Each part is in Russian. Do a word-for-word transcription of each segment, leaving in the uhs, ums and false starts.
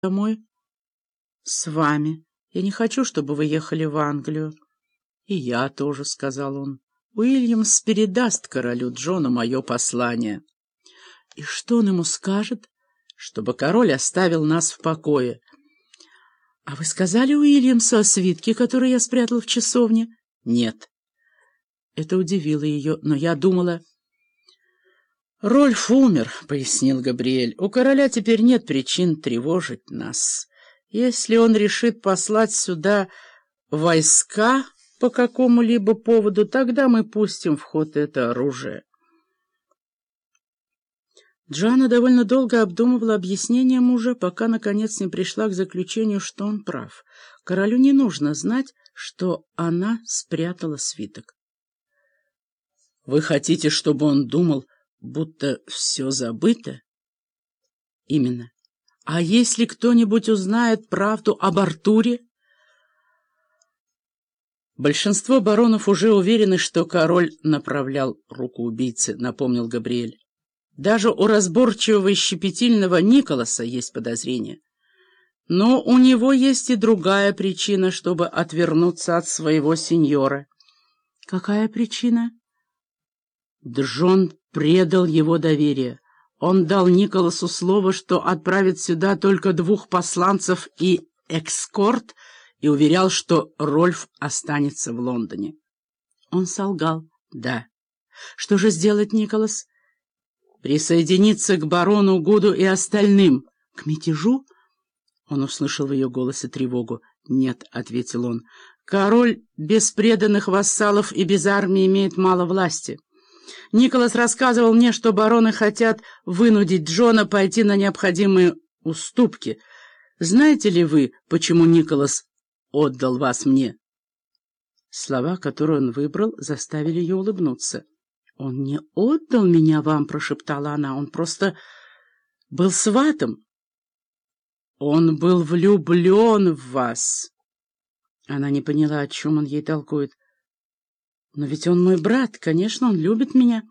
домой с вами. Я не хочу, чтобы вы ехали в Англию. — И я тоже, — сказал он. — Уильямс передаст королю Джону мое послание. — И что он ему скажет? — Чтобы король оставил нас в покое. — А вы сказали Уильямсу о свитке, который я спрятал в часовне? — Нет. Это удивило ее, но я думала... — Рольф умер, — пояснил Габриэль. — У короля теперь нет причин тревожить нас. Если он решит послать сюда войска по какому-либо поводу, тогда мы пустим в ход это оружие. Джоанна довольно долго обдумывала объяснение мужа, пока, наконец, не пришла к заключению, что он прав. Королю не нужно знать, что она спрятала свиток. — Вы хотите, чтобы он думал, будто все забыто? — Именно. А если кто-нибудь узнает правду об Артуре? Большинство баронов уже уверены, что король направлял руку убийцы, напомнил Габриэль. Даже у разборчивого и щепетильного Николаса есть подозрения. Но у него есть и другая причина, чтобы отвернуться от своего сеньора. Какая причина? Джон предал его доверие. Он дал Николасу слово, что отправит сюда только двух посланцев и эскорт, и уверял, что Рольф останется в Лондоне. Он солгал. Да. Что же сделать Николас? Присоединиться к барону Гуду и остальным. К мятежу? Он услышал в ее голосе тревогу. Нет, — ответил он. Король без преданных вассалов и без армии имеет мало власти. Николас рассказывал мне, что бароны хотят вынудить Джона пойти на необходимые уступки. Знаете ли вы, почему Николас отдал вас мне? Слова, которые он выбрал, заставили ее улыбнуться. — Он не отдал меня вам, — прошептала она, — он просто был сватом. — Он был влюблен в вас. Она не поняла, о чем он ей толкует. Но ведь он мой брат, конечно, он любит меня.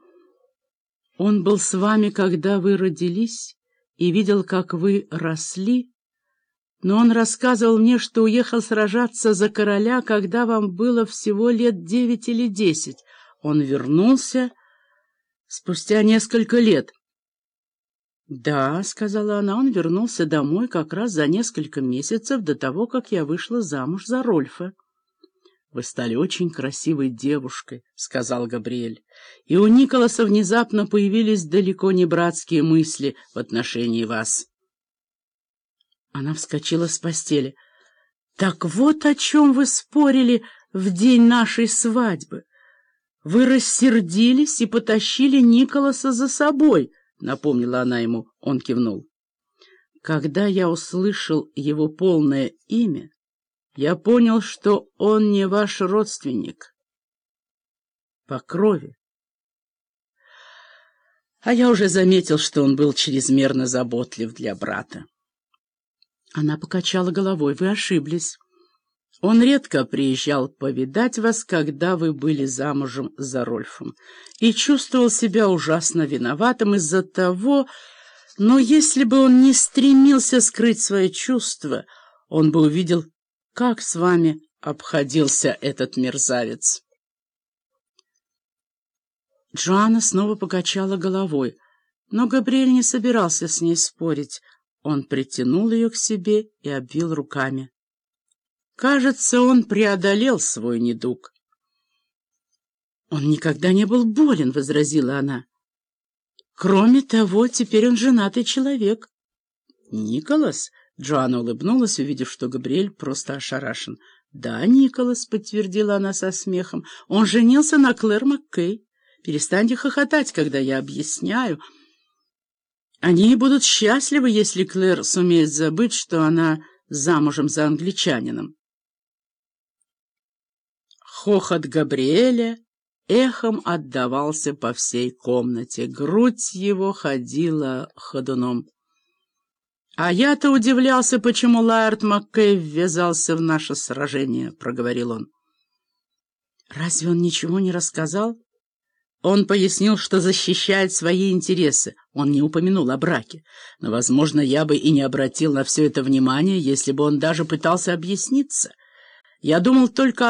Он был с вами, когда вы родились, и видел, как вы росли. Но он рассказывал мне, что уехал сражаться за короля, когда вам было всего лет девять или десять. Он вернулся спустя несколько лет. — Да, — сказала она, — он вернулся домой как раз за несколько месяцев до того, как я вышла замуж за Рольфа. — Вы стали очень красивой девушкой, — сказал Габриэль, и у Николаса внезапно появились далеко не братские мысли в отношении вас. Она вскочила с постели. — Так вот о чем вы спорили в день нашей свадьбы. Вы рассердились и потащили Николаса за собой, — напомнила она ему. Он кивнул. — Когда я услышал его полное имя, я понял, что он не ваш родственник по крови. А я уже заметил, что он был чрезмерно заботлив для брата. Она покачала головой. Вы ошиблись. Он редко приезжал повидать вас, когда вы были замужем за Рольфом, и чувствовал себя ужасно виноватым из-за того, но если бы он не стремился скрыть свои чувства, он бы увидел, как с вами обходился этот мерзавец. Джоанна снова покачала головой, но Габриэль не собирался с ней спорить. Он притянул ее к себе и обвил руками. Кажется, он преодолел свой недуг. «Он никогда не был болен», — возразила она. «Кроме того, теперь он женатый человек». «Николас?» — Джоанна улыбнулась, увидев, что Габриэль просто ошарашен. «Да, Николас», — подтвердила она со смехом. «Он женился на Клэр Маккей. Перестаньте хохотать, когда я объясняю. Они будут счастливы, если Клэр сумеет забыть, что она замужем за англичанином». Хохот Габриэля эхом отдавался по всей комнате. Грудь его ходила ходуном. «А я-то удивлялся, почему Лаэрт Маккей ввязался в наше сражение», — проговорил он. «Разве он ничего не рассказал?» Он пояснил, что защищает свои интересы. Он не упомянул о браке. Но, возможно, я бы и не обратил на все это внимания, если бы он даже пытался объясниться. Я думал только